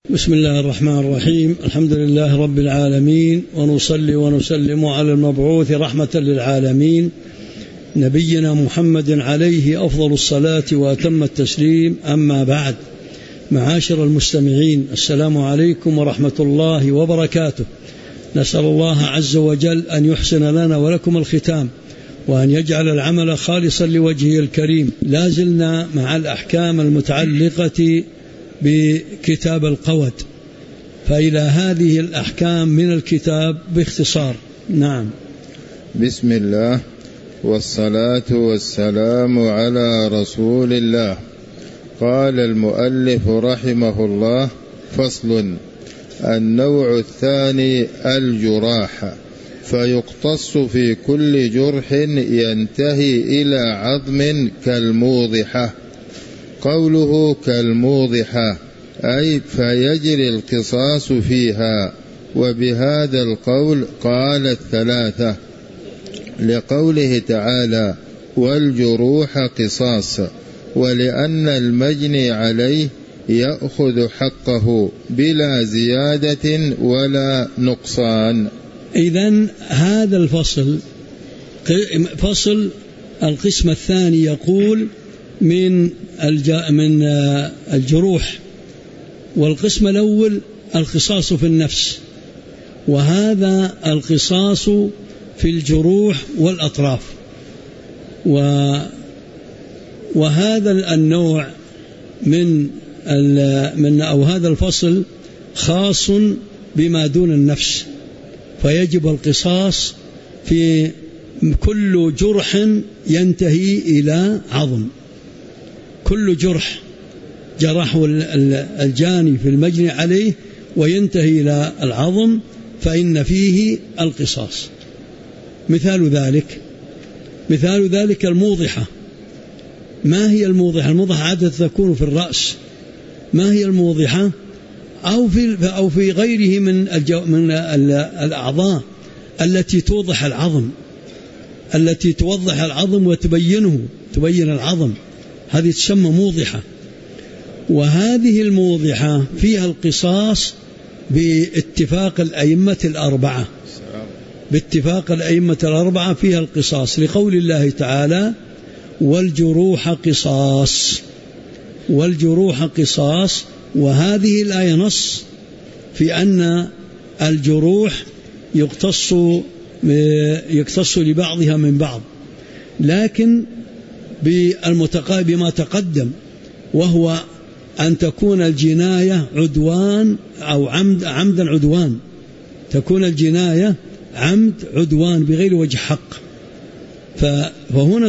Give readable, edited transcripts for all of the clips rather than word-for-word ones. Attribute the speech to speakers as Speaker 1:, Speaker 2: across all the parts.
Speaker 1: بسم الله الرحمن الرحيم. الحمد لله رب العالمين، ونصلي ونسلم على المبعوث رحمة للعالمين نبينا محمد عليه أفضل الصلاة وأتم التسليم. أما بعد، معاشر المستمعين، السلام عليكم ورحمة الله وبركاته. نسأل الله عز وجل أن يحسن لنا ولكم الختام، وأن يجعل العمل خالصا لوجهه الكريم. لا زلنا مع الأحكام المتعلقة بكتاب القود، فإلى هذه الأحكام من الكتاب باختصار. نعم.
Speaker 2: بسم الله والصلاة والسلام على رسول الله. قال المؤلف رحمه الله: فصل. النوع الثاني الجراح، فيقتص في كل جرح ينتهي إلى عظم كالموضحة. قوله كالموضحة أي فيجري القصاص فيها، وبهذا القول قال الثلاثة، لقوله تعالى: والجروح قصاص، ولأن المجني عليه يأخذ حقه بلا زيادة ولا نقصان.
Speaker 1: إذن هذا الفصل فصل القسم الثاني يقول من الجروح، والقسم الأول القصاص في النفس، وهذا القصاص في الجروح والأطراف. وهذا النوع أو هذا الفصل خاص بما دون النفس، فيجب القصاص في كل جرح ينتهي إلى عظم. كل جرح جرحه الجاني في المجني عليه وينتهي إلى العظم فإن فيه القصاص. مثال ذلك الموضحة. ما هي الموضحة؟ الموضحة عادة تكون في الرأس. ما هي الموضحة؟ أو في غيره من الأعضاء التي توضح العظم، التي توضح العظم تبين العظم، هذه تسمى موضحة. وهذه الموضحة فيها القصاص باتفاق الأئمة الأربعة فيها القصاص، لقول الله تعالى: والجروح قصاص. وهذه الآية نص في أن الجروح يقتص لبعضها من بعض، لكن بما تقدم، وهو أن تكون الجناية عدوان أو عمدا عدوان، تكون الجناية عمد عدوان بغير وجه حق. فهنا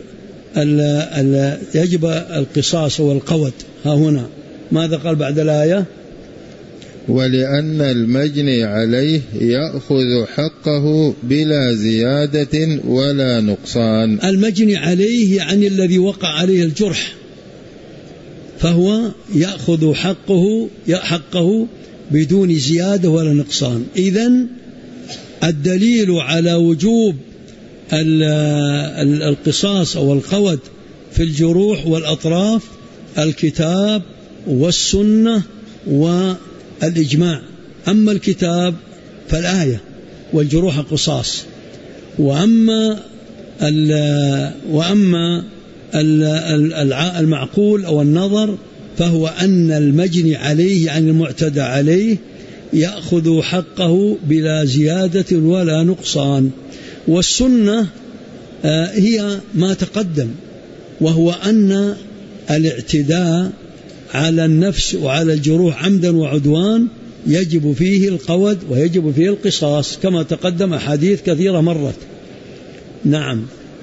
Speaker 1: يجب القصاص والقود. ها هنا ماذا قال بعد الآية؟
Speaker 2: ولأن المجني عليه يأخذ حقه بلا زيادة ولا نقصان.
Speaker 1: المجني عليه يعني الذي وقع عليه الجرح، فهو يأخذ حقه بدون زيادة ولا نقصان. إذن الدليل على وجوب القصاص أو القود في الجروح والأطراف الكتاب والسنة والإجماع. أما الكتاب فالآية: والجروح قصاص. وأما المعقول أو النظر فهو أن المجني عليه يعني المعتدى عليه يأخذ حقه بلا زيادة ولا نقصان. والسنة هي ما تقدم، وهو أن الاعتداء على النفس وعلى الجروح عمدا وعدوان يجب فيه القود ويجب فيه القصاص، كما تقدم أحاديث كثيرة مرت. نعم.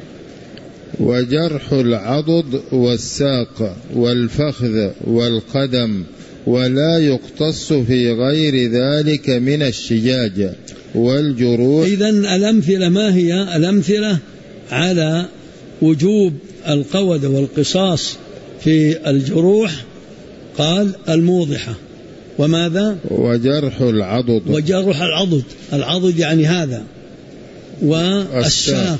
Speaker 2: وجرح العضد والساق والفخذ والقدم، ولا يقتص في غير ذلك من الشجاج والجروح.
Speaker 1: إذن الأمثلة ما هي؟ الأمثلة على وجوب القود والقصاص في الجروح قال: الموضحة، وماذا؟
Speaker 2: وجرح
Speaker 1: العضد يعني هذا، والساق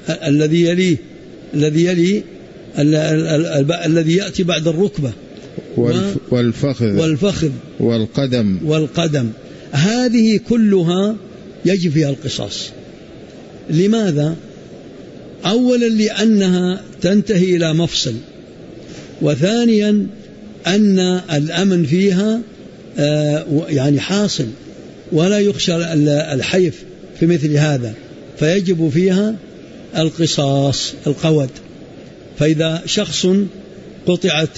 Speaker 1: الذي يلي الذي يأتي بعد الركبة،
Speaker 2: والفخذ
Speaker 1: والقدم هذه كلها يجب فيها القصاص. لماذا؟ أولا لأنها تنتهي إلى مفصل، وثانيا أن الأمن فيها يعني حاصل ولا يخشى الحيف في مثل هذا، فيجب فيها القصاص القود. فإذا شخص قطعت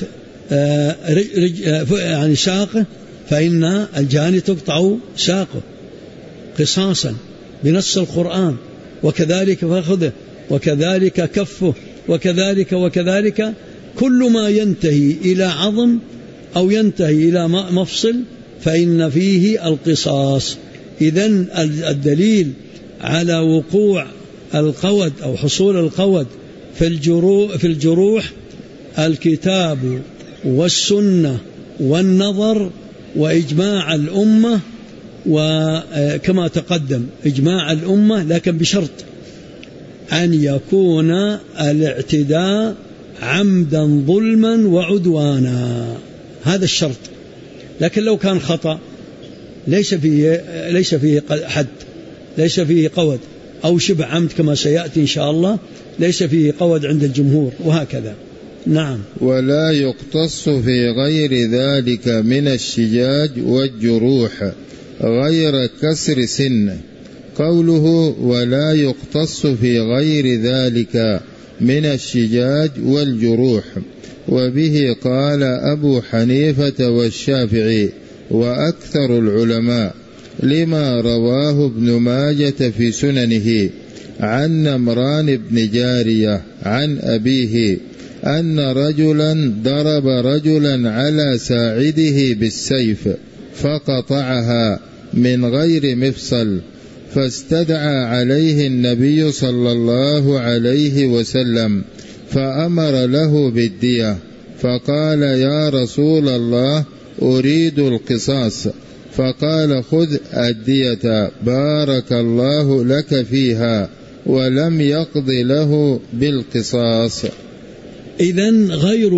Speaker 1: يعني ساقه فإن الجاني تقطع ساقه قصاصا بنص القرآن، وكذلك فخذه، وكذلك كفه، وكذلك كل ما ينتهي إلى عظم أو ينتهي إلى مفصل فإن فيه القصاص. إذن الدليل على وقوع القود أو حصول القود في الجروح الكتاب والسنة والنظر وإجماع الأمة، وكما تقدم إجماع الأمة، لكن بشرط أن يكون الاعتداء عمدا ظلما وعدوانا، هذا الشرط. لكن لو كان خطأ ليس فيه حد، ليس فيه قود، أو شبه عمد كما سيأتي إن شاء الله ليس فيه قود عند الجمهور، وهكذا. نعم.
Speaker 2: ولا يقتص في غير ذلك من الشجاج والجروح غير كسر سن. قوله ولا يقتص في غير ذلك من الشجاج والجروح، وبه قال أبو حنيفة والشافعي وأكثر العلماء، لما رواه ابن ماجة في سننه عن نمران بن جارية عن أبيه أن رجلا ضرب رجلا على ساعده بالسيف فقطعها من غير مفصل، فاستدعى عليه النبي صلى الله عليه وسلم فأمر له بالدية، فقال يا رسول الله أريد القصاص، فقال خذ الدية بارك الله لك فيها، ولم يقض له بالقصاص.
Speaker 1: إذن غير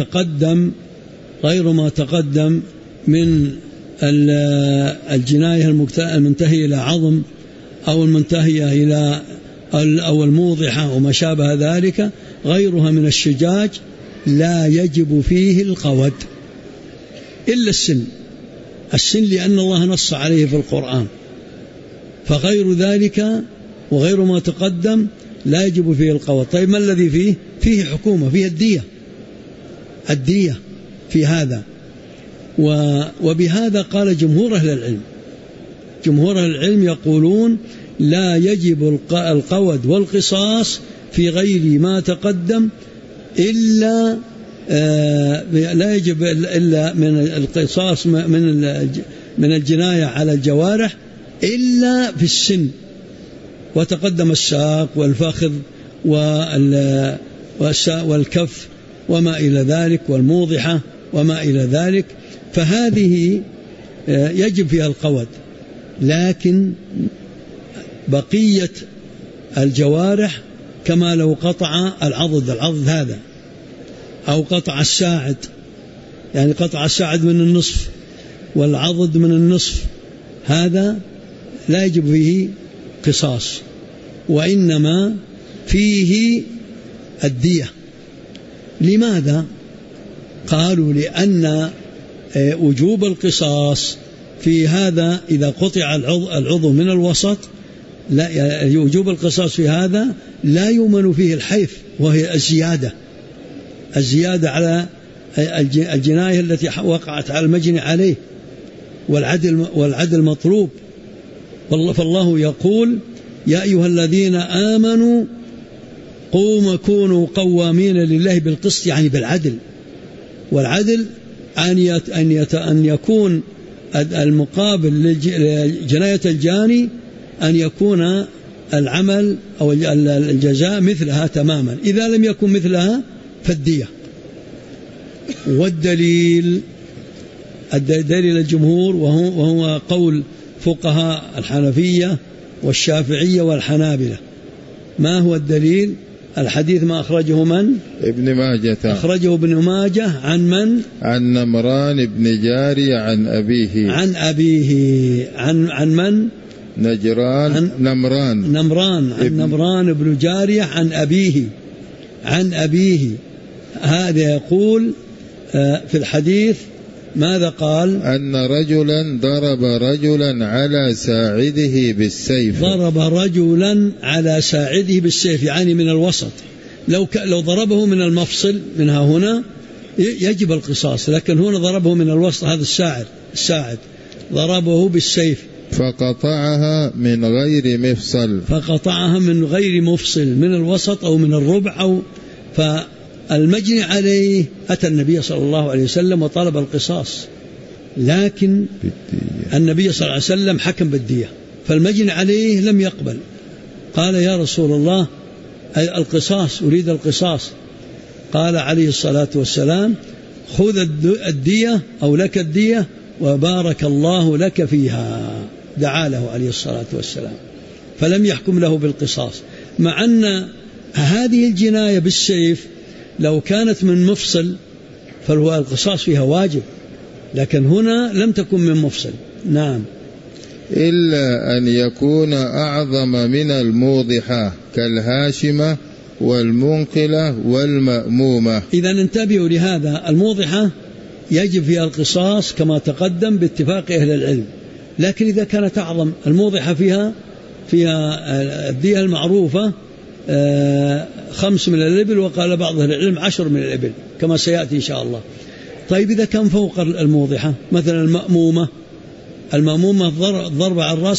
Speaker 1: ما تقدم من الجناية المنتهية إلى عظم أو المنتهية إلى أو الموضحة وما شابه ذلك، غيرها من الشجاج لا يجب فيه القود إلا السن لأن الله نص عليه في القرآن. فغير ذلك وغير ما تقدم لا يجب فيه القود. طيب ما الذي فيه؟ فيه حكومة، فيه الدية في هذا. وبهذا قال جمهور أهل العلم يقولون لا يجب القود والقصاص في غير ما تقدم إلا لا يجب إلا من القصاص من الجناية على الجوارح إلا في السن، وتقدم الساق والفخذ والكف وما إلى ذلك والموضحة وما إلى ذلك، فهذه يجب فيها القود. لكن بقية الجوارح كما لو قطع العضد هذا أو قطع الساعد، يعني قطع الساعد من النصف والعضد من النصف، هذا لا يجب فيه قصاص، وإنما فيه الدية. لماذا؟ قالوا لأن وجوب القصاص في هذا إذا قطع العضو من الوسط، لا وجوب القصاص في هذا لا يؤمن فيه الحيف، وهي الزيادة على الجناية التي وقعت على المجني عليه، والعدل مطلوب. فالله يقول يا أيها الذين آمنوا كونوا قوامين لله بالقسط، يعني بالعدل. والعدل أن يكون المقابل لجناية الجاني أن يكون العمل أو الجزاء مثلها تماما، إذا لم يكن مثلها فالدية. والدليل الجمهور وهو قول فقهاء الحنفية والشافعية والحنابلة. ما هو الدليل؟ الحديث ما أخرجه من؟
Speaker 2: ابن ماجة.
Speaker 1: أخرجه ابن ماجة عن من؟
Speaker 2: عن نمران بن جارية عن أبيه.
Speaker 1: عن أبيه. عن من؟ نمران بن جارية عن أبيه. هذا يقول في الحديث ماذا قال؟
Speaker 2: أن رجلا ضرب رجلا على ساعده بالسيف.
Speaker 1: ضرب رجلا على ساعده بالسيف يعني من الوسط. لو ضربه من المفصل منها هنا يجب القصاص، لكن هنا ضربه من الوسط، هذا الساعد ضربه بالسيف
Speaker 2: فقطعها من غير مفصل من الوسط أو من الربع فالمجني عليه أتى النبي صلى الله عليه وسلم وطلب القصاص، لكن النبي صلى الله عليه وسلم حكم بالدية، فالمجني عليه لم يقبل، قال يا رسول الله القصاص، أريد القصاص. قال عليه الصلاة والسلام خذ الدية أو لك الدية وبارك الله لك فيها، دعا له عليه الصلاة والسلام، فلم يحكم له بالقصاص، مع أن هذه الجناية بالسيف لو كانت من مفصل فهو القصاص فيها واجب، لكن هنا لم تكن من مفصل. نعم. إلا أن يكون أعظم من الموضحة كالهاشمة والمنقلة والمأمومة.
Speaker 1: إذا انتبهوا لهذا، الموضحة يجب فيها القصاص كما تقدم باتفاق أهل العلم، لكن إذا كانت أعظم، الموضحة فيها الدية المعروفة 5 من الإبل، وقال بعض أهل العلم 10 من الإبل كما سيأتي إن شاء الله. طيب إذا كان فوق الموضحة مثلا المأمومة ضرب على الرأس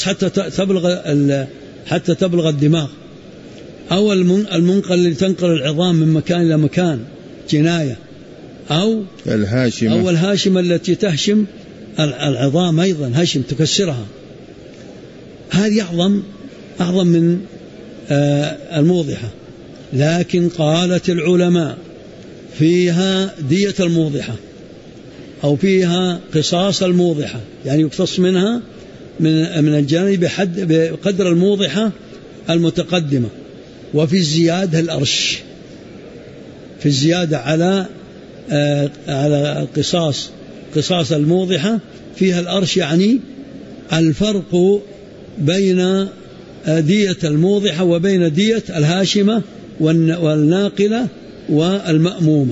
Speaker 1: حتى تبلغ الدماغ، أو المنقل اللي تنقل العظام من مكان إلى مكان جناية، أو الهاشمة التي تهشم العظام أيضا، هشم تكسرها، هذه أعظم من الموضحة. لكن قالت العلماء فيها دية الموضحة أو فيها قصاص الموضحة، يعني يقتص منها من الجانب بقدر الموضحة المتقدمة، وفي الزيادة الأرش، في الزيادة على قصاص الموضحة فيها الأرش، يعني الفرق بين دية الموضحة وبين دية الهاشمة والناقلة والمأمومة.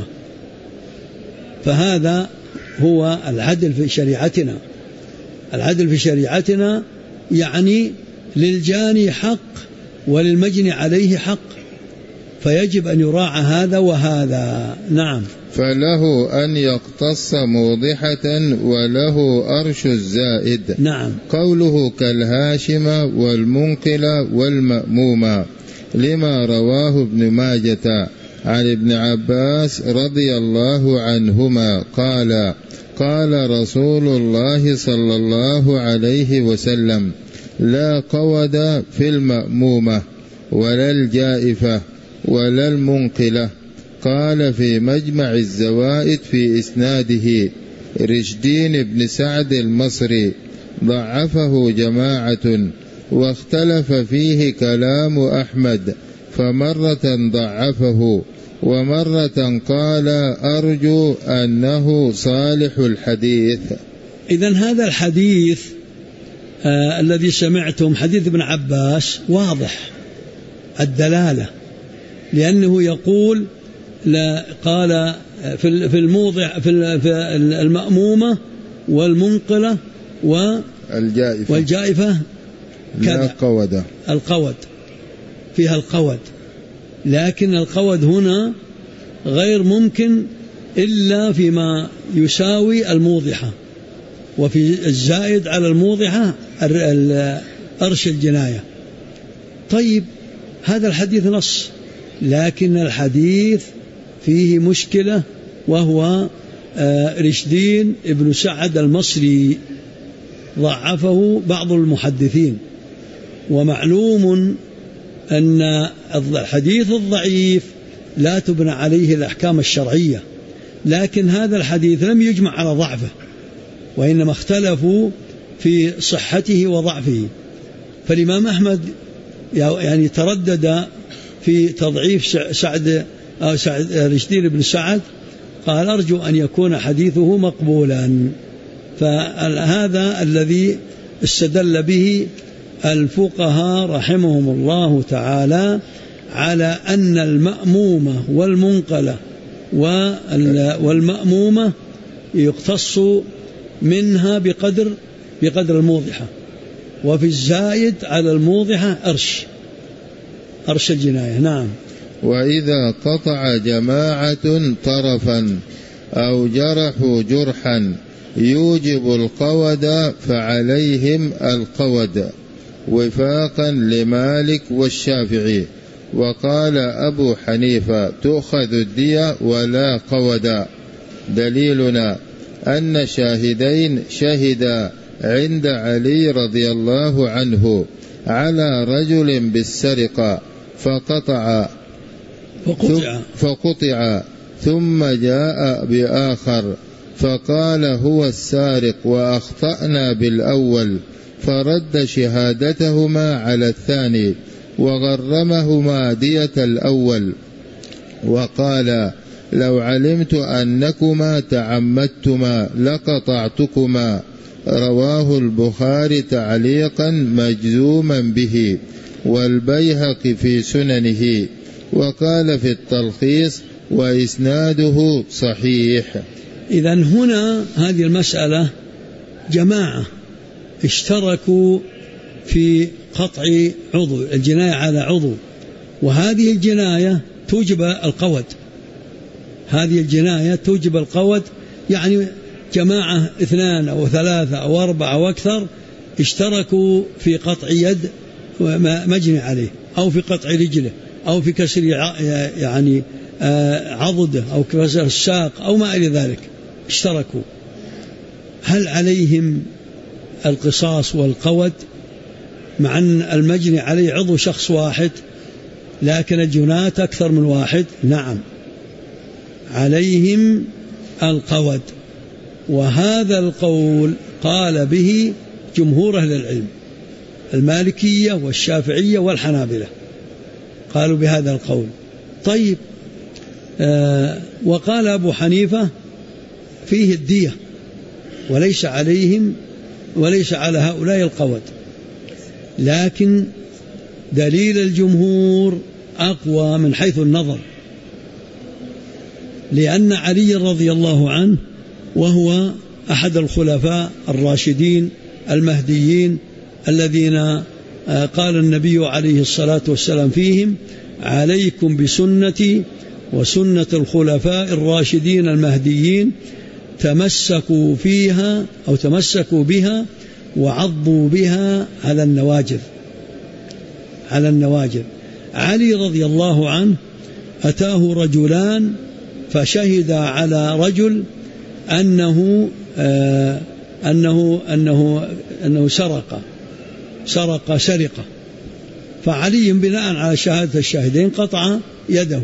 Speaker 1: فهذا هو العدل في شريعتنا. العدل في شريعتنا يعني للجاني حق وللمجني عليه حق، فيجب أن يراعى هذا وهذا. نعم.
Speaker 2: فله أن يقتص موضحة وله أرش الزائد.
Speaker 1: نعم.
Speaker 2: قوله كالهاشمة والمنقلة والمأمومة لما رواه ابن ماجة عن ابن عباس رضي الله عنهما قال قال رسول الله صلى الله عليه وسلم لا قود في المأمومة ولا الجائفة ولا المنقلة. قال في مجمع الزوائد في إسناده رشدين بن سعد المصري، ضعفه جماعة واختلف فيه كلام أحمد، فمرة ضعفه ومرة قال أرجو أنه صالح الحديث.
Speaker 1: إذن هذا الحديث الذي سمعتم حديث ابن عباس واضح الدلالة، لأنه يقول قال في الموضع في المأمومة والمنقلة والجائفة
Speaker 2: لا
Speaker 1: القود فيها القود، لكن القود هنا غير ممكن إلا فيما يساوي الموضحة، وفي الزائد على الموضحة أرش الجناية. طيب هذا الحديث نص، لكن الحديث فيه مشكلة، وهو رشدين ابن سعد المصري ضعفه بعض المحدثين، ومعلوم أن الحديث الضعيف لا تبنى عليه الأحكام الشرعية، لكن هذا الحديث لم يجمع على ضعفه، وإنما اختلفوا في صحته وضعفه. فالإمام أحمد يعني تردد
Speaker 2: في تضعيف سعد رشدين بن سعد قال أرجو أن يكون حديثه مقبولا. فهذا الذي استدل به الفقهاء رحمهم الله تعالى على أن المأمومة والمنقلة والمأمومة يقتص منها بقدر الموضحة، وفي الزائد على الموضحة أرش الجناية. نعم.
Speaker 3: وإذا قطع جماعة طرفا أو جرحوا جرحا يوجب القود فعليهم القود وفاقا لمالك والشافعي. وقال أبو حنيفة تؤخذ الدية ولا قودا. دليلنا أن شاهدين شهدا عند علي رضي الله عنه على رجل بالسرقة فقطع ثم جاء بآخر فقال هو السارق وأخطأنا بالأول، فرد شهادتهما على الثاني وغرمهما دية الأول، وقال لو علمت أنكما تعمدتما لقطعتكما. رواه البخاري تعليقا مجزوما به، والبيهقي في سننه، وقال في التلخيص وإسناده صحيح.
Speaker 2: إذن هنا هذه المسألة جماعة اشتركوا في قطع عضو، الجناية على عضو، وهذه الجناية توجب القود. هذه الجناية توجب القود، يعني جماعة 2 أو 3 أو 4 أو أكثر اشتركوا في قطع يد مجني عليه، أو في قطع رجله، أو في كسر يعني عضده، أو كسر الساق، أو ما إلى ذلك، اشتركوا. هل عليهم القصاص والقود مع أن المجني عليه عضو شخص واحد لكن الجنات أكثر من واحد؟ نعم، عليهم القود. وهذا القول قال به جمهور أهل العلم، المالكية والشافعية والحنابلة قالوا بهذا القول. طيب، وقال أبو حنيفة فيه الدية وليس عليهم وليس على هؤلاء القود، لكن دليل الجمهور أقوى من حيث النظر، لأن علي رضي الله عنه وهو أحد الخلفاء الراشدين المهديين الذين قال النبي عليه الصلاة والسلام فيهم: عليكم بسنتي وسنة الخلفاء الراشدين المهديين، تمسكوا فيها أو تمسكوا بها وعضوا بها على النواجذ. علي رضي الله عنه أتاه رجلان فشهد على رجل أنه سرق سرقة، فعلي بناء على شهادة الشاهدين قطع يده.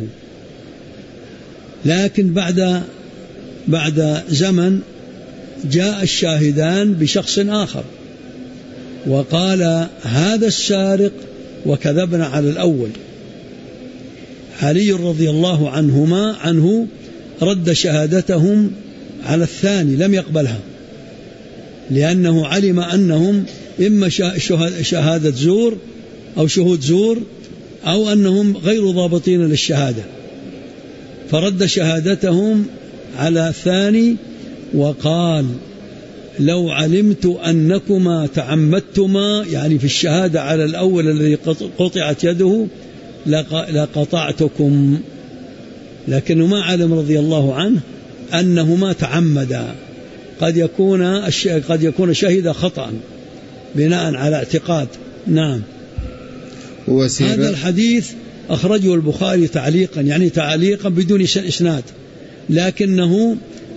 Speaker 2: لكن بعد زمن جاء الشاهدان بشخص آخر وقال هذا السارق وكذبنا على الأول. علي رضي الله عنه رد شهادتهم على الثاني، لم يقبلها، لأنه علم أنهم إما شهادة زور أو شهود زور أو أنهم غير ضابطين للشهادة، فرد شهادتهم على الثاني وقال لو علمت أنكما تعمدتما، يعني في الشهادة على الأول الذي قطعت يده، لقطعتكم. لكنه ما علم رضي الله عنه أنهما تعمدا، قد يكون شهد خطأ بناء على اعتقاد. نعم. هذا الحديث أخرجه البخاري تعليقا، يعني تعليقا بدون إسناد، لكن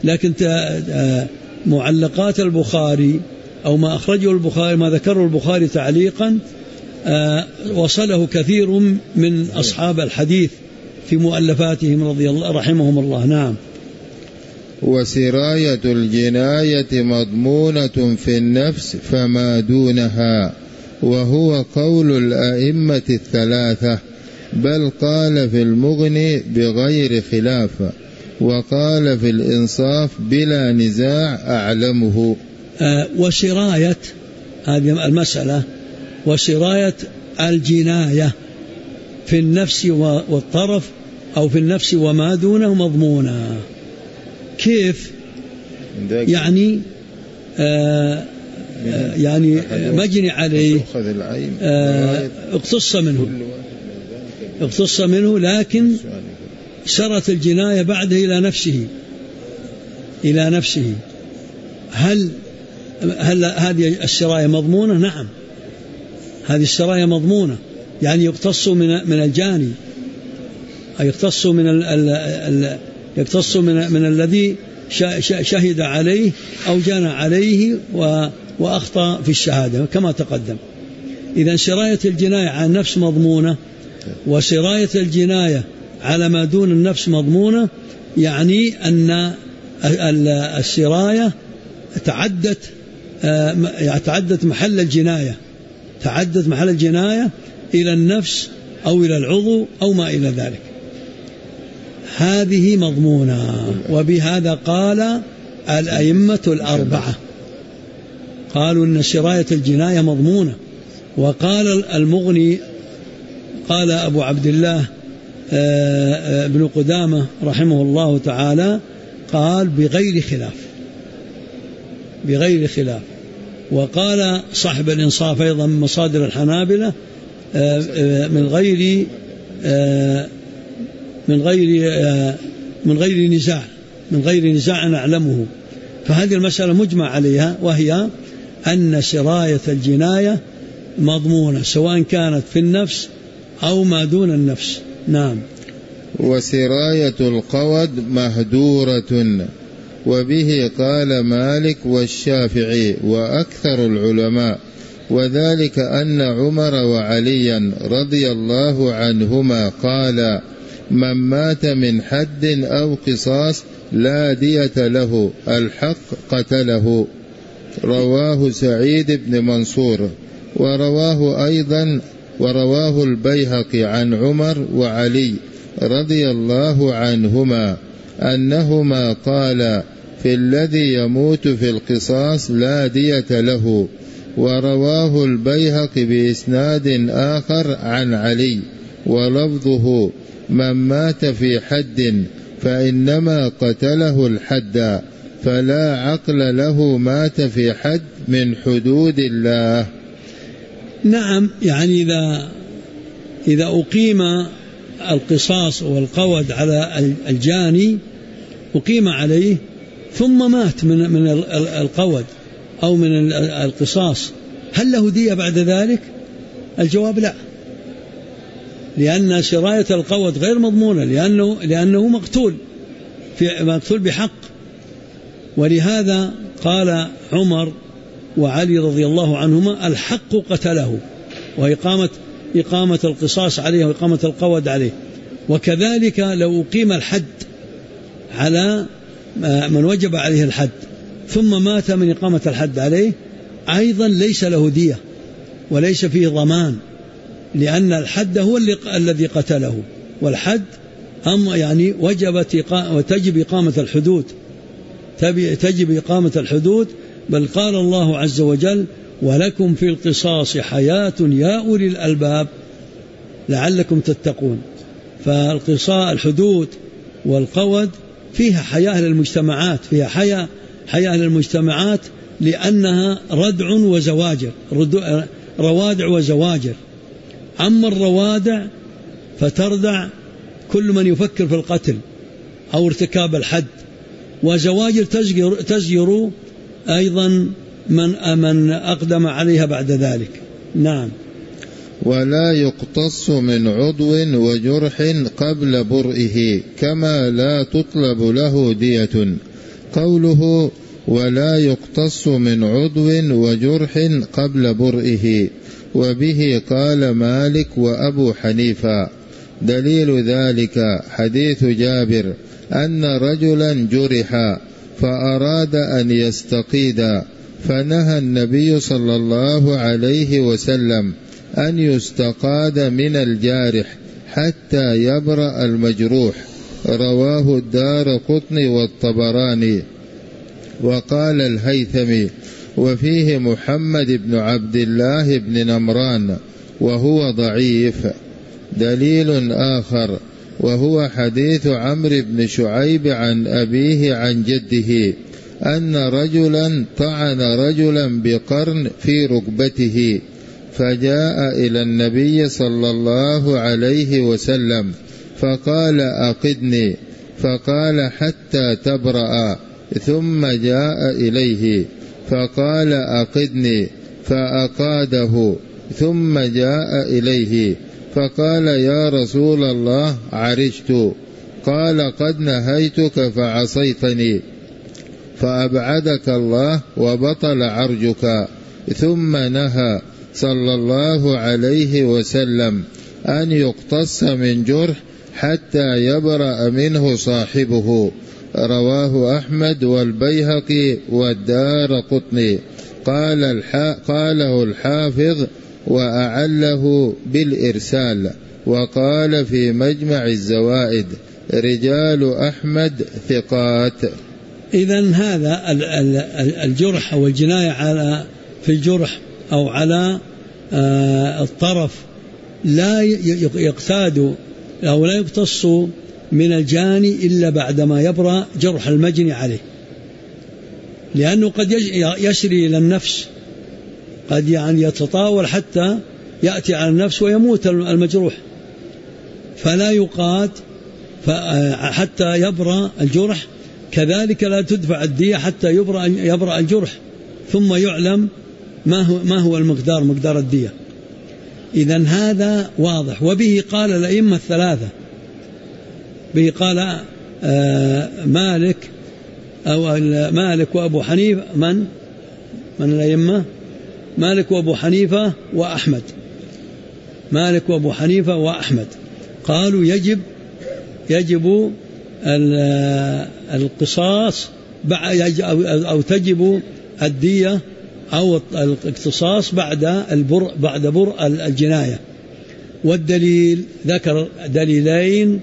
Speaker 2: معلقات البخاري أو ما أخرجه البخاري، ما ذكره البخاري تعليقا، وصله كثير من أصحاب الحديث في مؤلفاتهم رحمهم الله. نعم.
Speaker 3: وسراية الجناية مضمونة في النفس فما دونها، وهو قول الأئمة الثلاثة، بل قال في المغني بغير خلاف، وقال في الإنصاف بلا نزاع أعلمه.
Speaker 2: وسراية هذه المسألة، وسراية الجناية في النفس والطرف أو في النفس وما دونه مضمونة. كيف؟ يعني يعني مجني عليه اقتص منه لكن سرت الجناية بعده إلى نفسه. هل هذه السراية مضمونة؟ نعم، هذه السراية مضمونة، يعني يقتص من الجاني، يقتص من الذي شهد عليه أو جنى عليه وأخطأ في الشهادة كما تقدم. إذا سراية الجناية على النفس مضمونة، وسراية الجناية على ما دون النفس مضمونة، يعني أن السراية تعدت محل الجناية إلى النفس أو إلى العضو أو ما إلى ذلك، هذه مضمونة. وبهذا قال الأئمة الأربعة، قالوا إن سراية الجناية مضمونة. وقال المغني، قال أبو عبد الله ابن قدامة رحمه الله تعالى، قال بغير خلاف. وقال صاحب الإنصاف أيضا من مصادر الحنابلة من غير نزاع نعلمه. فهذه المسألة مجمع عليها، وهي أن سراية الجناية مضمونة سواء كانت في النفس أو ما دون النفس. نعم.
Speaker 3: وسراية القود مهدورة، وبه قال مالك والشافعي وأكثر العلماء، وذلك أن عمر وعليا رضي الله عنهما قال: من مات من حد أو قصاص لا دية له، الحق قتله. رواه سعيد بن منصور. ورواه البيهقي عن عمر وعلي رضي الله عنهما أنهما قال: في الذي يموت في القصاص لا دية له. ورواه البيهقي بإسناد آخر عن علي ولفظه: من مات في حد فإنما قتله الحد، فلا عقل له مات في حد من حدود الله.
Speaker 2: نعم، يعني إذا أقيم القصاص والقود على الجاني، أقيم عليه ثم مات من القود أو من القصاص، هل له دية بعد ذلك؟ الجواب لا، لأن سراية القود غير مضمونة، لأنه مقتول بحق. ولهذا قال عمر وعلي رضي الله عنهما: الحق قتله، وإقامة القصاص عليه وإقامة القود عليه. وكذلك لو أقيم الحد على من وجب عليه الحد ثم مات من إقامة الحد عليه، أيضا ليس له دية وليس فيه ضمان، لأن الحد هو الذي قتله، والحد يعني وتجب إقامة الحدود، تجب إقامة الحدود. بل قال الله عز وجل: ولكم في القصاص حياة يا أولي الألباب لعلكم تتقون. الحدود والقود فيها حياة للمجتمعات، فيها حياة للمجتمعات، لأنها ردع وزواجر، روادع وزواجر. أما الروادع فتردع كل من يفكر في القتل أو ارتكاب الحد، وزواجر تزجر أيضا من أقدم عليها بعد ذلك. نعم.
Speaker 3: ولا يقتص من عضو وجرح قبل برئه، كما لا تطلب له دية. قوله ولا يقتص من عضو وجرح قبل برئه، وبه قال مالك وأبو حنيفة. دليل ذلك حديث جابر أن رجلا جرح فأراد أن يستقيد، فنهى النبي صلى الله عليه وسلم أن يستقاد من الجارح حتى يبرأ المجروح. رواه الدارقطني والطبراني. وقال الهيثمي: وفيه محمد بن عبد الله بن نمران وهو ضعيف. دليل آخر وهو حديث عمرو بن شعيب عن أبيه عن جده أن رجلا طعن رجلا بقرن في ركبته، فجاء إلى النبي صلى الله عليه وسلم فقال: أقدني، فقال: حتى تبرأ. ثم جاء إليه فقال: أقدني، فأقاده. ثم جاء إليه فقال: يا رسول الله، عرجت. قال: قد نهيتك فعصيتني، فأبعدك الله وبطل عرجك. ثم نهى صلى الله عليه وسلم أن يقتص من جرح حتى يبرأ منه صاحبه. رواه أحمد والبيهقي والدارقطني. قاله الحافظ وأعله بالإرسال. وقال في مجمع الزوائد: رجال أحمد ثقات.
Speaker 2: إذن هذا الجرح أو الجناية في الجرح أو على الطرف لا يقتاد أو لا يقتص من الجاني إلا بعدما يبرأ جرح المجني عليه، لأنه قد يسري إلى النفس، قد يتطاول حتى يأتي على النفس ويموت المجروح، فلا يقاد حتى يبرأ الجرح. كذلك لا تدفع الدية حتى يبرأ الجرح ثم يعلم ما هو مقدار الدية. إذن هذا واضح. وبه قال الأئمة الثلاثة، به قال مالك وأبو حنيفة. من الأئمة؟ مالك وأبو حنيفة وأحمد. مالك وأبو حنيفة وأحمد قالوا يجب القصاص أو تجب الدية أو الاقتصاص بعد برء الجناية. والدليل ذكر دليلين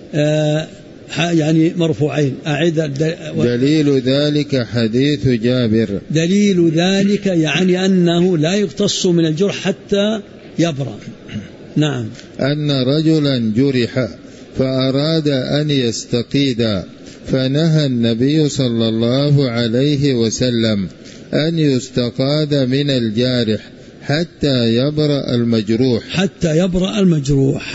Speaker 2: يعني مرفوعين.
Speaker 3: دليل ذلك حديث جابر.
Speaker 2: دليل ذلك يعني أنه لا يقتص من الجرح حتى يبرأ. نعم.
Speaker 3: أن رجلا جرح فأراد أن يستقيد، فنهى النبي صلى الله عليه وسلم أن يستقاد من الجارح حتى يبرأ المجروح.
Speaker 2: حتى يبرأ المجروح،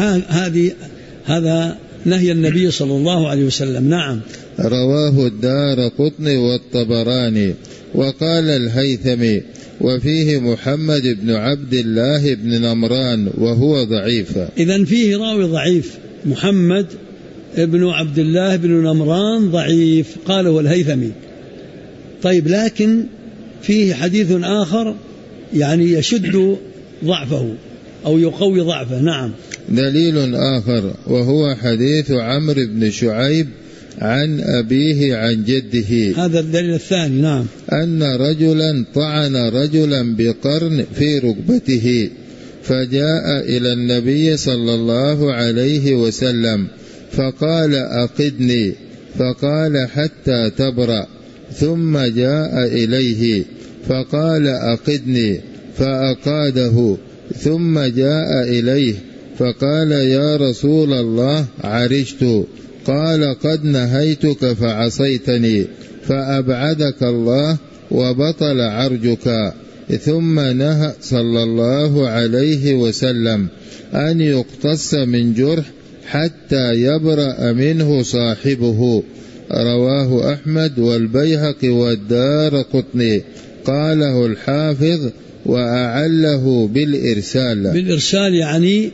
Speaker 2: هذا نهي النبي صلى الله عليه وسلم. نعم.
Speaker 3: رواه الدارقطني والطبراني. وقال الهيثمي: وفيه محمد بن عبد الله بن نمران وهو ضعيف.
Speaker 2: إذن فيه راوي ضعيف، محمد بن عبد الله بن نمران ضعيف، قاله الهيثمي. طيب، لكن فيه حديث آخر يعني يشد ضعفه أو يقوي ضعفه. نعم.
Speaker 3: دليل آخر وهو حديث عمرو بن شعيب عن أبيه عن جده.
Speaker 2: هذا الدليل الثاني. نعم.
Speaker 3: أن رجلا طعن رجلا بقرن في ركبته، فجاء إلى النبي صلى الله عليه وسلم فقال: أقدني، فقال: حتى تبرأ. ثم جاء إليه فقال: أقدني، فأقاده. ثم جاء إليه فقال: يا رسول الله، عرجت. قال: قد نهيتك فعصيتني، فأبعدك الله وبطل عرجك. ثم نهى صلى الله عليه وسلم أن يقتص من جرح حتى يبرأ منه صاحبه. رواه أحمد والبيهقي والدارقطني. قاله الحافظ وأعله بالإرسال.
Speaker 2: بالإرسال يعني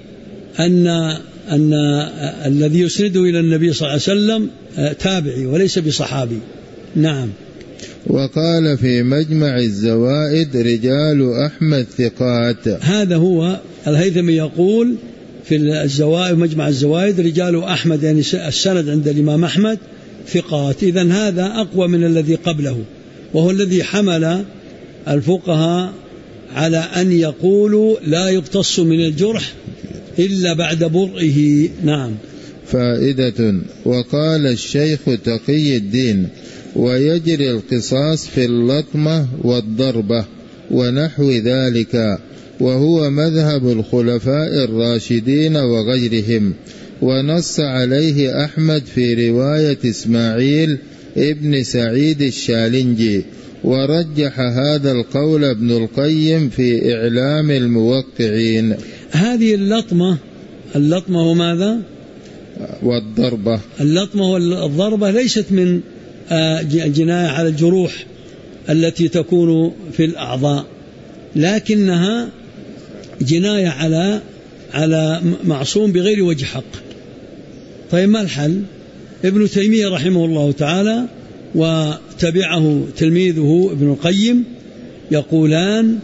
Speaker 2: أن الذي يسنده إلى النبي صلى الله عليه وسلم تابعي وليس بصحابي. نعم.
Speaker 3: وقال في مجمع الزوائد: رجال أحمد ثقات.
Speaker 2: هذا هو الهيثمي يقول في الزوائد، مجمع الزوائد: رجال أحمد، يعني السند عند الإمام أحمد ثقات. إذن هذا أقوى من الذي قبله، وهو الذي حمل الفقهاء على أن يقولوا لا يقتص من الجرح إلا بعد برئه. نعم.
Speaker 3: فائدة. وقال الشيخ تقي الدين: ويجري القصاص في اللطمة والضربة ونحو ذلك، وهو مذهب الخلفاء الراشدين وغيرهم، ونص عليه أحمد في رواية إسماعيل ابن سعيد الشالنجي، ورجح هذا القول ابن القيم في إعلام الموقعين.
Speaker 2: هذه اللطمة هو ماذا؟
Speaker 3: والضربة.
Speaker 2: اللطمة والضربة ليست من الجناية على الجروح التي تكون في الأعضاء، لكنها جناية على معصوم بغير وجه حق. طيب ما الحل؟ ابن تيمية رحمه الله تعالى وتبعه تلميذه ابن القيم يقولان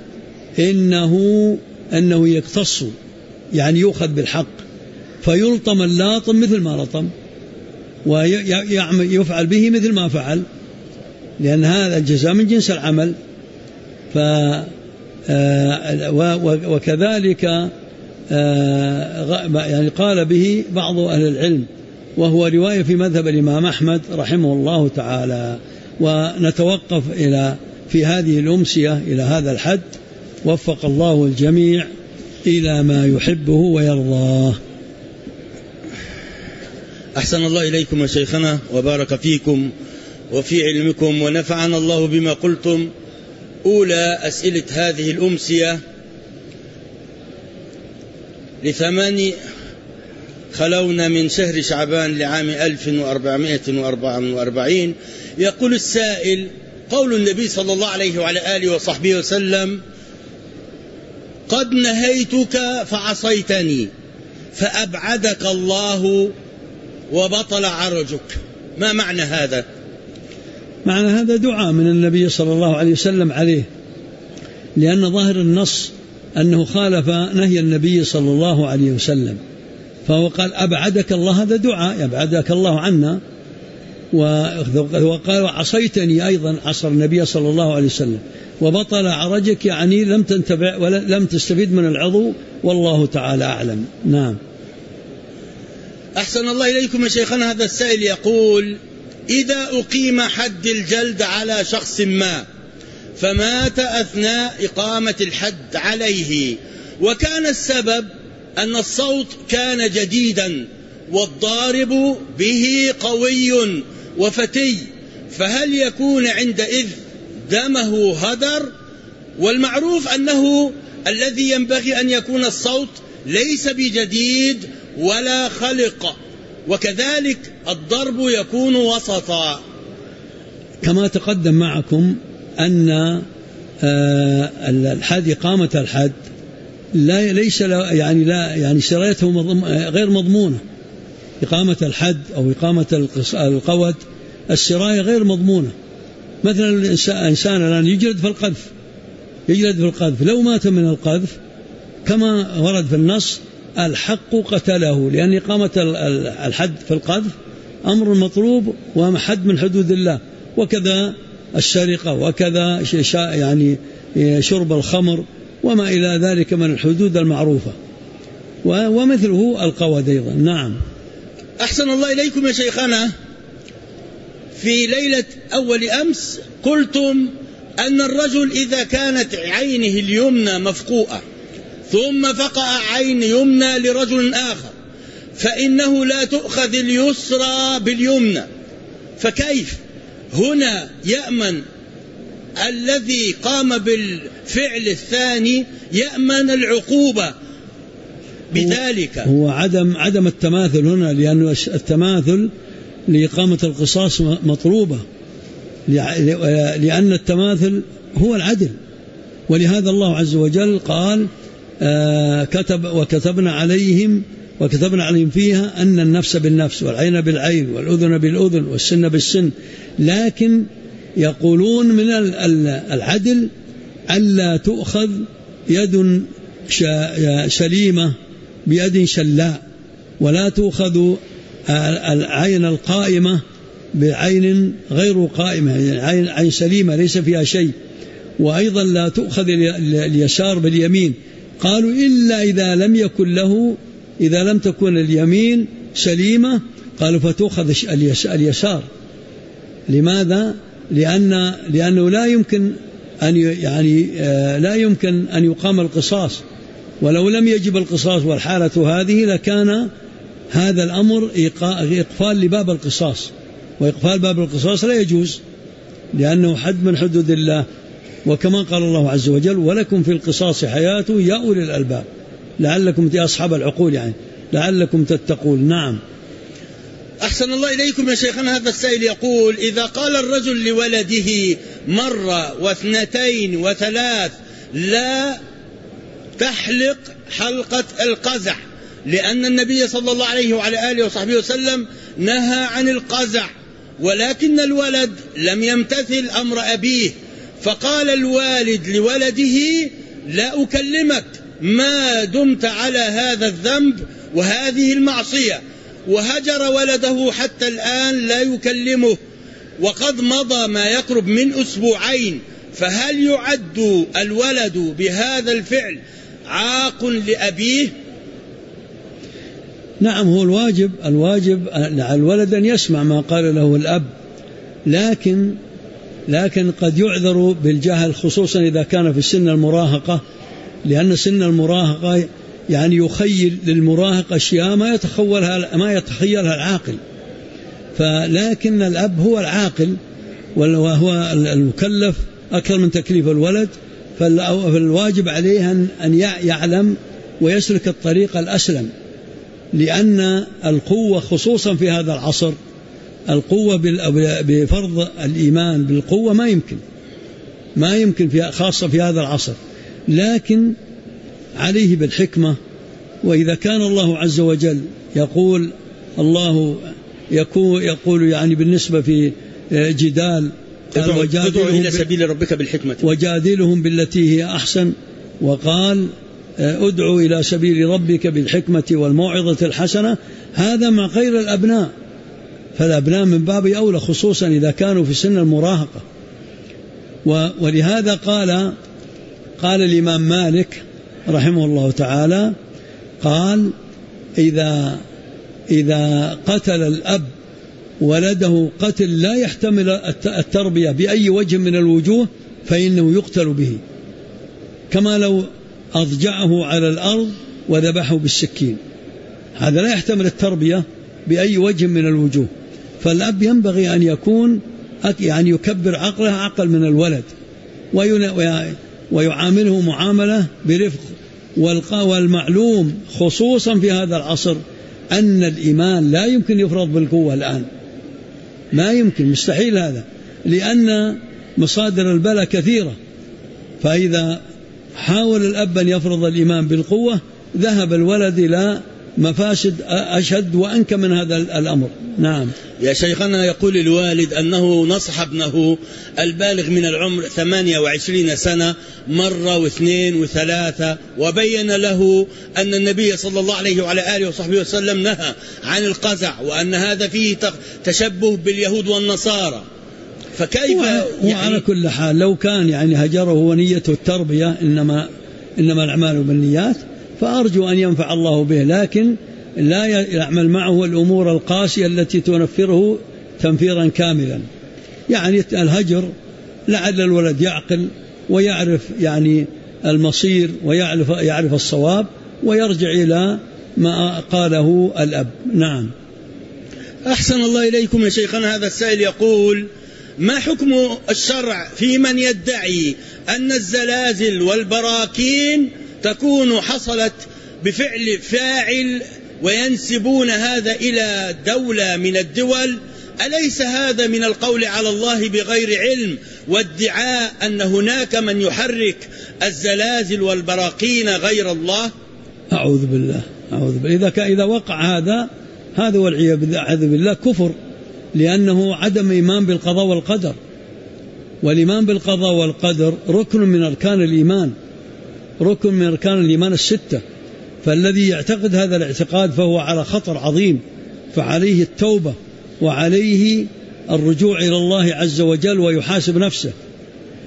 Speaker 2: إنه يقتص، يعني يؤخذ بالحق، فيلطم اللاطم مثل ما لطم، ويفعل به مثل ما فعل، لأن هذا الجزاء من جنس العمل. وكذلك يعني قال به بعض أهل العلم، وهو رواية في مذهب الإمام أحمد رحمه الله تعالى. ونتوقف في هذه الأمسية إلى هذا الحد، وفق الله الجميع إلى ما يحبه ويرضاه.
Speaker 4: أحسن الله إليكم يا شيخنا وبارك فيكم وفي علمكم، ونفعنا الله بما قلتم. أولى أسئلة هذه الأمسية ل8 خلونا من شهر شعبان لعام 1444. يقول السائل: قول النبي صلى الله عليه وعلى آله وصحبه وسلم: قد نهيتك فعصيتني فأبعدك الله وبطل عرجك، ما معنى هذا؟
Speaker 2: معنى هذا دعاء من النبي صلى الله عليه وسلم عليه، لأن ظاهر النص أنه خالف نهي النبي صلى الله عليه وسلم، فهو قال أبعدك الله، هذا دعاء يبعدك الله عنا. وقال عصيتني أيضا، عصر النبي صلى الله عليه وسلم. وبطل عرجك يعني لم تنتفع ولم تستفيد من العضو، والله تعالى أعلم. نعم.
Speaker 4: أحسن الله إليكم يا شيخنا. هذا السائل يقول: إذا أقيم حد الجلد على شخص ما فمات أثناء إقامة الحد عليه، وكان السبب أن الصوت كان جديدا والضارب به قوي وفتي، فهل يكون عندئذ دمه هدر؟ والمعروف أنه الذي ينبغي أن يكون الصوت ليس بجديد ولا خلق، وكذلك الضرب يكون وسطا.
Speaker 2: كما تقدم معكم أن الحد، إقامة الحد ليس يعني سرايته غير مضمونة. إقامة الحد أو إقامة القود السراية غير مضمونة. مثلا الإنسان الآن يجلد في القذف، لو مات من القذف كما ورد في النص الحق قتله، لأن إقامة الحد في القذف أمر مطلوب وحد من حدود الله، وكذا السرقة، وكذا يعني شرب الخمر وما إلى ذلك من الحدود المعروفة، ومثله القود أيضا. نعم.
Speaker 4: أحسن الله إليكم يا شيخنا. في ليلة أول أمس قلتم أن الرجل إذا كانت عينه اليمنى مفقوءة ثم فقع عين يمنى لرجل آخر فإنه لا تؤخذ اليسرى باليمنى، فكيف هنا يأمن الذي قام بالفعل الثاني يأمن العقوبة بذلك؟
Speaker 2: هو عدم التماثل هنا، لأن التماثل لإقامة القصاص مطلوبة، لأن التماثل هو العدل. ولهذا الله عز وجل قال وكتبنا عليهم فيها أن النفس بالنفس والعين بالعين والأذن بالأذن والسن بالسن. لكن يقولون من العدل ألا تؤخذ يد سليمة بيد شلاء، ولا تؤخذ العين القائمة بعين غير قائمة، يعني عين سليمة ليس فيها شيء. وأيضا لا تؤخذ اليسار باليمين. قالوا إلا إذا لم يكن له إذا لم تكن اليمين سليمة قالوا فتأخذ اليسار. لماذا؟ لأنه لا يمكن أن يقام القصاص، ولو لم يجب القصاص والحالة هذه لكان هذا الأمر إقفال لباب القصاص، وإقفال باب القصاص لا يجوز لأنه حد من حدود الله. وكما قال الله عز وجل ولكم في القصاص حياة يا أولي الألباب لعلكم أصحاب العقول لعلكم تتقون. نعم.
Speaker 4: أحسن الله إليكم يا شيخنا. هذا السائل يقول إذا قال الرجل لولده مرة واثنتين وثلاث لا تحلق حلقة القزع، لأن النبي صلى الله عليه وعلى آله وصحبه وسلم نهى عن القزع، ولكن الولد لم يمتثل أمر أبيه، فقال الوالد لولده لا أكلمك ما دمت على هذا الذنب وهذه المعصية، وهجر ولده حتى الآن لا يكلمه، وقد مضى ما يقرب من أسبوعين، فهل يعد الولد بهذا الفعل عاق لأبيه؟
Speaker 2: نعم، هو الواجب على الولد أن يسمع ما قال له الأب، لكن قد يعذر بالجهل، خصوصا إذا كان في سن المراهقة، لأن سن المراهقة يخيل للمراهق أشياء ما يتخيلها العاقل، فلكن الأب هو العاقل وهو المكلف أكثر من تكليف الولد، فالواجب عليه أن يعلم ويسلك الطريق الأسلم، لأن القوة خصوصا في هذا العصر، القوة بفرض الإيمان بالقوة ما يمكن خاصة في هذا العصر، لكن عليه بالحكمة. وإذا كان الله عز وجل يقول بالنسبة في جدال
Speaker 4: ادعو إلى سبيل ربك بالحكمة
Speaker 2: وجادلهم بالتي هي أحسن، وقال ادعو إلى سبيل ربك بالحكمة والموعظة الحسنة، هذا مع غير الأبناء، فالأبناء من باب أولى خصوصا إذا كانوا في سن المراهقة. ولهذا قال الإمام مالك رحمه الله تعالى، قال إذا قتل الأب ولده قتل لا يحتمل التربية بأي وجه من الوجوه فإنه يقتل به، كما لو أضجعه على الأرض وذبحه بالسكين، هذا لا يحتمل التربية بأي وجه من الوجوه. فالأب ينبغي أن يكون يكبر عقله عقل من الولد، ويعامله معاملة برفق. والمعلوم خصوصا في هذا العصر أن الإيمان لا يمكن يفرض بالقوة الآن، ما يمكن، مستحيل هذا، لأن مصادر البلاء كثيرة، فإذا حاول الأب أن يفرض الإيمان بالقوة ذهب الولد إلى مفاسد أشد وأنكى من هذا الأمر. نعم.
Speaker 4: يا شيخنا، يقول الوالد أنه نصح ابنه البالغ من العمر 28 سنة مرة واثنين وثلاثة، وبين له أن النبي صلى الله عليه وعلى آله وصحبه وسلم نهى عن القزع، وأن هذا فيه تشبه باليهود والنصارى، فكيف
Speaker 2: وعلى كل حال لو كان هجره ونيته التربية، إنما الأعمال بالنيات، فأرجو أن ينفع الله به، لكن لا يعمل معه الأمور القاسية التي تنفره تنفيرا كاملا. الهجر لعل الولد يعقل ويعرف المصير ويعرف الصواب ويرجع إلى ما قاله الأب. نعم.
Speaker 4: أحسن الله إليكم يا شيخنا. هذا السائل يقول ما حكم الشرع في من يدعي أن الزلازل والبراكين تكون حصلت بفعل فاعل وينسبون هذا إلى دولة من الدول؟ أليس هذا من القول على الله بغير علم وادعاء أن هناك من يحرك الزلازل والبراكين غير الله؟
Speaker 2: أعوذ بالله. إذا وقع هذا والعياذ بالله كفر، لأنه عدم إيمان بالقضاء والقدر، والإيمان بالقضاء والقدر ركن من أركان الإيمان الستة، فالذي يعتقد هذا الاعتقاد فهو على خطر عظيم، فعليه التوبة وعليه الرجوع إلى الله عز وجل ويحاسب نفسه.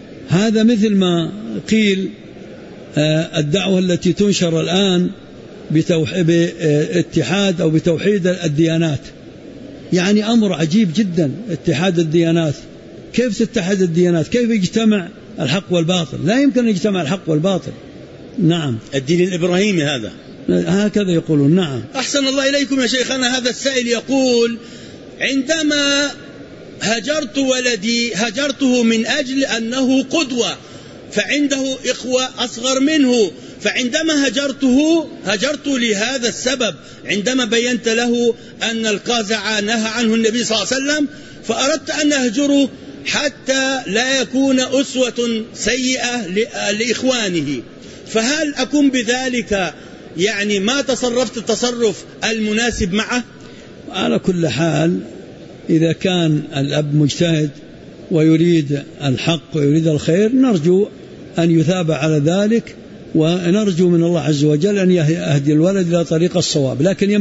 Speaker 2: هذا مثل ما قيل الدعوة التي تنشر الآن باتحاد أو بتوحيد الديانات. يعني أمر عجيب جدا اتحاد الديانات. كيف تتحد الديانات؟ كيف يجتمع الحق والباطل؟ لا يمكن أن يجتمع الحق والباطل. نعم،
Speaker 4: الدين الإبراهيمي هذا،
Speaker 2: هكذا يقولون. نعم.
Speaker 4: أحسن الله إليكم يا شيخنا. هذا السائل يقول: عندما هجرت ولدي هجرته من أجل أنه قدوة، فعنده إخوة أصغر منه، فعندما هجرت لهذا السبب، عندما بينت له أن القازع نهى عنه النبي صلى الله عليه وسلم، فأردت أن أهجره حتى لا يكون أسوة سيئة لإخوانه، فهل أكون بذلك يعني ما تصرفت التصرف المناسب معه؟
Speaker 2: على كل حال، إذا كان الأب مجتهد ويريد الحق ويريد الخير، نرجو أن يثاب على ذلك، ونرجو من الله عز وجل أن يهدي الولد إلى طريق الصواب. لكن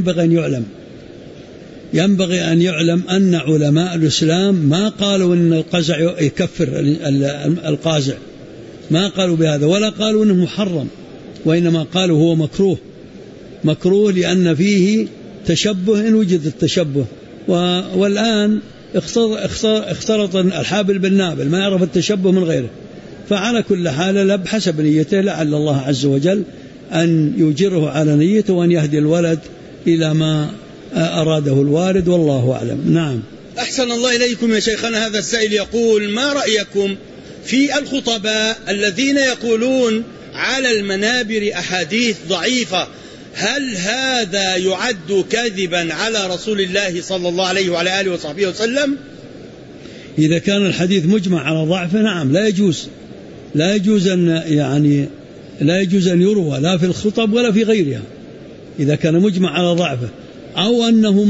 Speaker 2: ينبغي أن يعلم أن علماء الإسلام ما قالوا أن القزع يكفر القازع، ما قالوا بهذا، ولا قالوا أنه محرم، وإنما قالوا هو مكروه لأن فيه تشبه إن وجد التشبه. والآن اختلط الحابل بالنابل، ما يعرف التشبه من غيره. فعلى كل حال الأب حسب نيته، لعل الله عز وجل أن يجره على نيته وأن يهدي الولد إلى ما أراده الوالد، والله أعلم. نعم.
Speaker 4: أحسن الله إليكم يا شيخنا. هذا السائل يقول: ما رأيكم في الخطباء الذين يقولون على المنابر أحاديث ضعيفة؟ هل هذا يعد كذبا على رسول الله صلى الله عليه وعلى آله وصحبه وسلم؟
Speaker 2: إذا كان الحديث مجمع على ضعفه، نعم، لا يجوز أن يروى لا في الخطب ولا في غيرها، إذا كان مجمع على ضعفه، أو أنه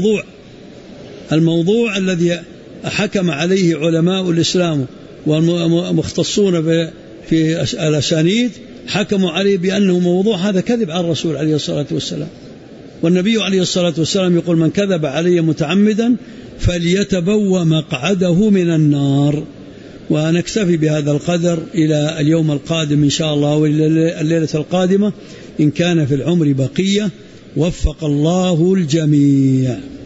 Speaker 2: الموضوع الذي حكم عليه علماء الإسلام والمختصون في الأسانيد، حكموا عليه بأنه موضوع، هذا كذب على الرسول عليه الصلاة والسلام. والنبي عليه الصلاة والسلام يقول: من كذب علي متعمدا فليتبوأ مقعده من النار. ونكتفي بهذا القدر إلى اليوم القادم إن شاء الله، وإلى الليلة القادمة إن كان في العمر بقية. وفق الله الجميع.